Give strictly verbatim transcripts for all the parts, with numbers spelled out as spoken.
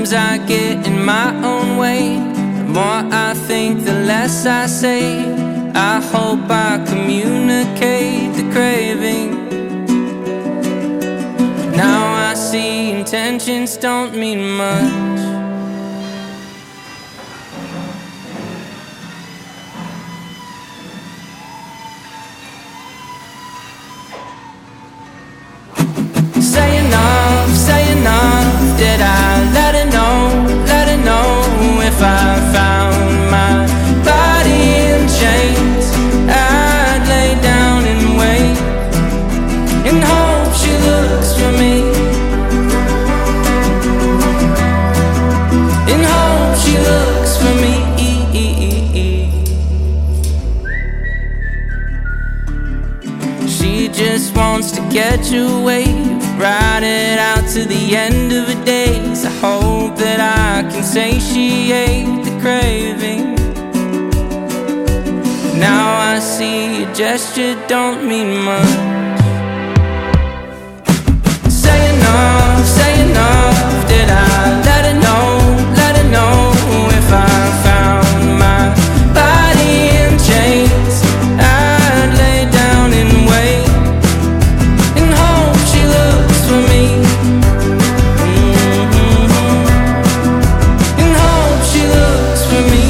Sometimes I get in my own way. The more I think, the less I say. I hope I communicate the craving. Now I see intentions don't mean much. Say enough, say enough. Did I let her know, let her know if I found my body in chains? I'd lay down and wait and hope she looks for me, and hope she looks for me. She just wants to get your way, ride it out to the end of her days. I hope that I can satiate the craving. Now I see a gesture don't mean much. Say enough, say enough. Did I let her know, let her know if I found my body in chains? I'd lay down and wait and hope she looks for me, mm-hmm. and hope she looks for me.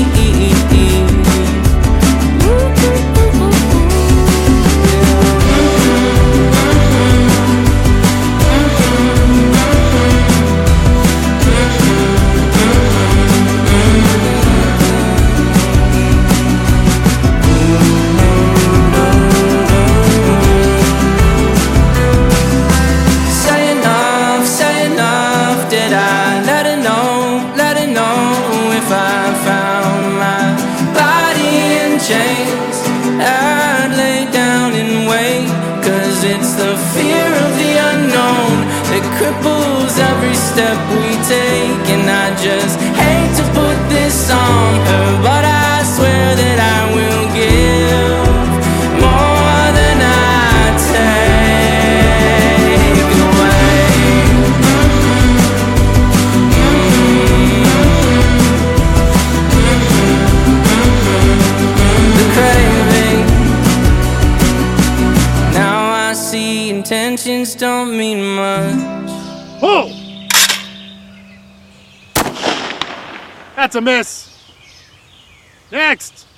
I'd lay down and wait, 'cause it's the fear of the unknown that cripples every step we take. And I just hate to put this on her, but I swear that I will give more than I take away. The craving. Now I see intentions don't mean much. Oh! That's a miss. Next!